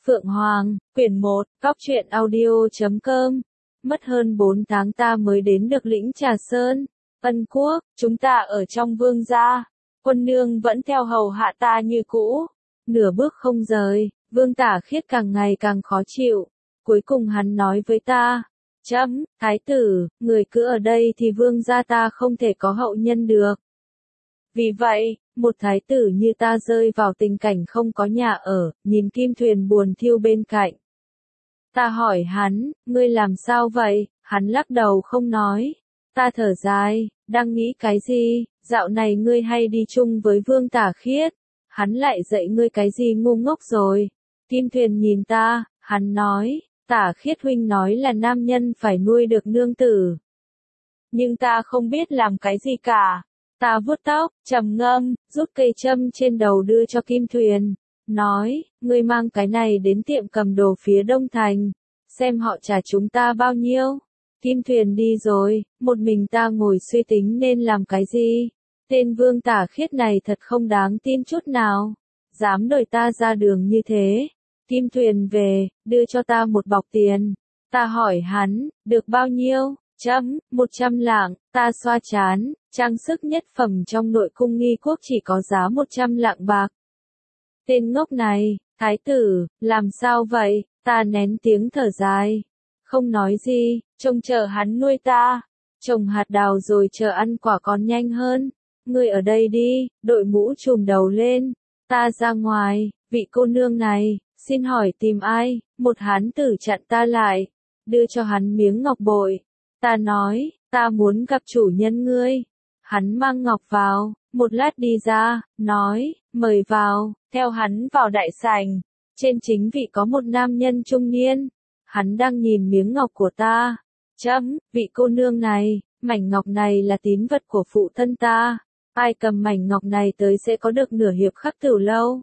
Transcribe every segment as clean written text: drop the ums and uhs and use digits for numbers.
Phượng Hoàng, quyển 1, Cóc truyện audio.com. Mất hơn 4 tháng ta mới đến được lĩnh Trà Sơn, Ân Quốc, chúng ta ở trong vương gia. Quân nương vẫn theo hầu hạ ta như cũ, nửa bước không rời. Vương Tả Khiết càng ngày càng khó chịu. Cuối cùng hắn nói với ta, thái tử, người cứ ở đây thì vương gia ta không thể có hậu nhân được. Vì vậy, một thái tử như ta rơi vào tình cảnh không có nhà ở, nhìn kim thuyền buồn thiêu bên cạnh. Ta hỏi hắn, ngươi làm sao vậy? Hắn lắc đầu không nói. Ta thở dài, đang nghĩ cái gì? Dạo này ngươi hay đi chung với Vương Tả Khiết. Hắn lại dạy ngươi cái gì ngu ngốc rồi? Kim thuyền nhìn ta, hắn nói, Tả Khiết huynh nói là nam nhân phải nuôi được nương tử. Nhưng ta không biết làm cái gì cả. Ta vuốt tóc, trầm ngâm, rút cây châm trên đầu đưa cho Kim Thuyền, nói, ngươi mang cái này đến tiệm cầm đồ phía Đông Thành, xem họ trả chúng ta bao nhiêu. Kim Thuyền đi rồi, một mình ta ngồi suy tính nên làm cái gì. Tên Vương Tả Khiết này thật không đáng tin chút nào, dám đuổi ta ra đường như thế. Kim Thuyền về, đưa cho ta một bọc tiền. Ta hỏi hắn, được bao nhiêu? 100 lạng, ta xoa chán, trang sức nhất phẩm trong nội cung nghi quốc chỉ có giá 100 lạng bạc. Tên ngốc này, thái tử, làm sao vậy? Ta nén tiếng thở dài. Không nói gì, trông chờ hắn nuôi ta. Trồng hạt đào rồi chờ ăn quả còn nhanh hơn. Ngươi ở đây đi, đội mũ trùm đầu lên. Ta ra ngoài, vị cô nương này, xin hỏi tìm ai? Một hán tử chặn ta lại, đưa cho hắn miếng ngọc bội. Ta nói, ta muốn gặp chủ nhân ngươi. Hắn mang ngọc vào, một lát đi ra, nói, mời vào, theo hắn vào đại sảnh. Trên chính vị có một nam nhân trung niên. Hắn đang nhìn miếng ngọc của ta. Vị cô nương này, mảnh ngọc này là tín vật của phụ thân ta. Ai cầm mảnh ngọc này tới sẽ có được nửa hiệp khắc tửu lâu.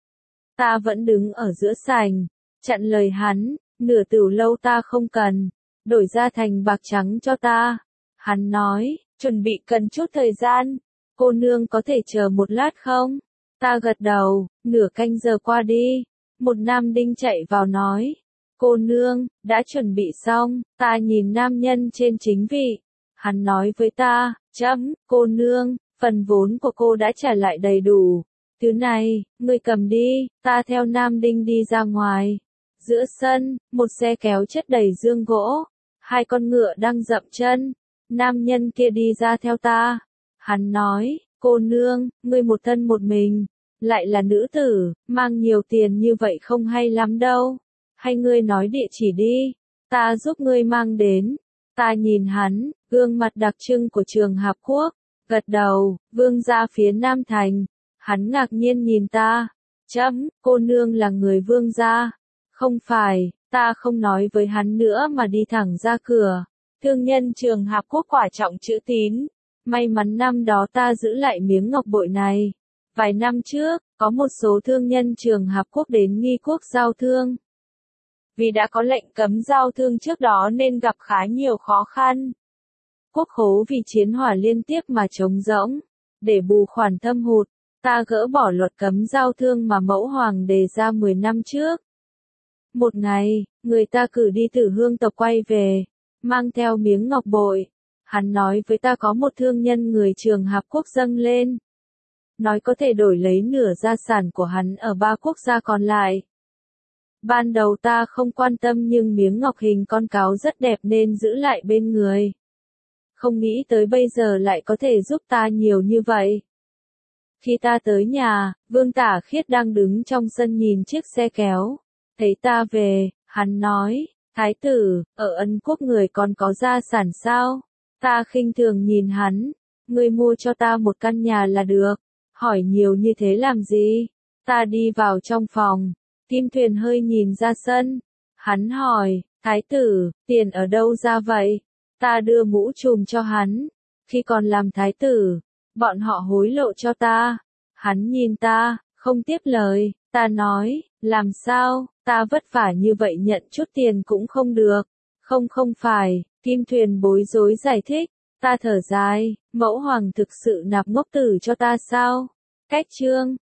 Ta vẫn đứng ở giữa sảnh, chặn lời hắn, nửa tửu lâu ta không cần. Đổi ra thành bạc trắng cho ta. Hắn nói, chuẩn bị cần chút thời gian. Cô nương có thể chờ một lát không? Ta gật đầu, nửa canh giờ qua đi. Một nam đinh chạy vào nói. Cô nương, đã chuẩn bị xong. Ta nhìn nam nhân trên chính vị. Hắn nói với ta, cô nương, phần vốn của cô đã trả lại đầy đủ. Thứ này, ngươi cầm đi. Ta theo nam đinh đi ra ngoài. Giữa sân, một xe kéo chất đầy dương gỗ. 2 con ngựa đang dậm chân. Nam nhân kia đi ra theo ta. Hắn nói, cô nương, ngươi một thân một mình, lại là nữ tử, mang nhiều tiền như vậy không hay lắm đâu. Hay ngươi nói địa chỉ đi, ta giúp ngươi mang đến. Ta nhìn hắn, gương mặt đặc trưng của Trường Hạp Quốc, gật đầu, vương gia phía Nam Thành. Hắn ngạc nhiên nhìn ta. Cô nương là người vương gia. Không phải. Ta không nói với hắn nữa mà đi thẳng ra cửa. Thương nhân Trường Hạp Quốc quả trọng chữ tín. May mắn năm đó ta giữ lại miếng ngọc bội này. Vài năm trước, có một số thương nhân Trường Hạp Quốc đến nghi quốc giao thương. Vì đã có lệnh cấm giao thương trước đó nên gặp khá nhiều khó khăn. Quốc khố vì chiến hỏa liên tiếp mà trống rỗng. Để bù khoản thâm hụt, ta gỡ bỏ luật cấm giao thương mà mẫu hoàng đề ra 10 năm trước. Một ngày, người ta cử đi Tử Hương tộc quay về, mang theo miếng ngọc bội. Hắn nói với ta có một thương nhân người Trường Hạp Quốc dâng lên. Nói có thể đổi lấy nửa gia sản của hắn ở 3 quốc gia còn lại. Ban đầu ta không quan tâm nhưng miếng ngọc hình con cáo rất đẹp nên giữ lại bên người. Không nghĩ tới bây giờ lại có thể giúp ta nhiều như vậy. Khi ta tới nhà, Vương Tả Khiết đang đứng trong sân nhìn chiếc xe kéo. Thấy ta về, hắn nói, thái tử, ở Ân Quốc người còn có gia sản sao? Ta khinh thường nhìn hắn, ngươi mua cho ta một căn nhà là được, hỏi nhiều như thế làm gì? Ta đi vào trong phòng, Kim Thuyền hơi nhìn ra sân, hắn hỏi, thái tử, tiền ở đâu ra vậy? Ta đưa mũ trùm cho hắn, khi còn làm thái tử, bọn họ hối lộ cho ta. Hắn nhìn ta, không tiếp lời, ta nói, làm sao? Ta vất vả như vậy nhận chút tiền cũng không được. Không phải, Kim Thuyền bối rối giải thích. Ta thở dài, mẫu hoàng thực sự nạp ngốc tử cho ta sao? Cách chương